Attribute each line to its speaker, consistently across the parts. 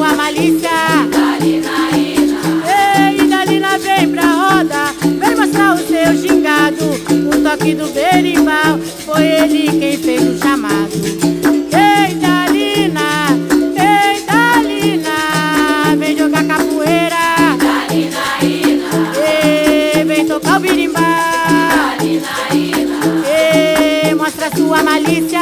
Speaker 1: sua malícia. Ei, Dalina, vem pra roda, vem mostrar o seu gingado. O toque do berimbau foi ele quem fez o chamado. Ei, Dalina, vem jogar capoeira. Ei, vem tocar o berimbau. Ei, mostra sua malícia.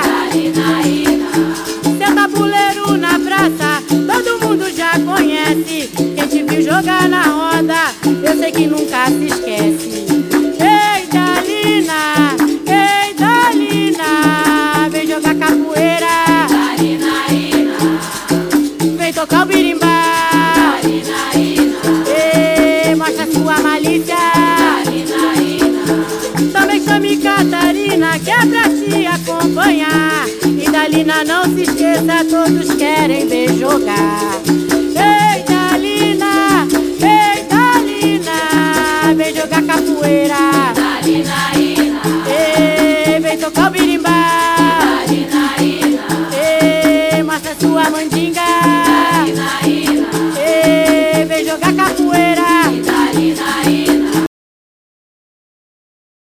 Speaker 1: Seu tabuleiro na praça, todo mundo já conhece. Quem te viu jogar na roda, eu sei que nunca se esquece. Ei, Dalina, vem jogar capoeira. Vem tocar o berimbau. Ei, mostra sua malícia. Também chame Catarina, que é pra te acompanhar. E Dalina, não se esqueça, todos querem ver jogar. Ei, Dalina, vem jogar capoeira. Ei, vem tocar o berimbau. Ei, mostra sua mandinga.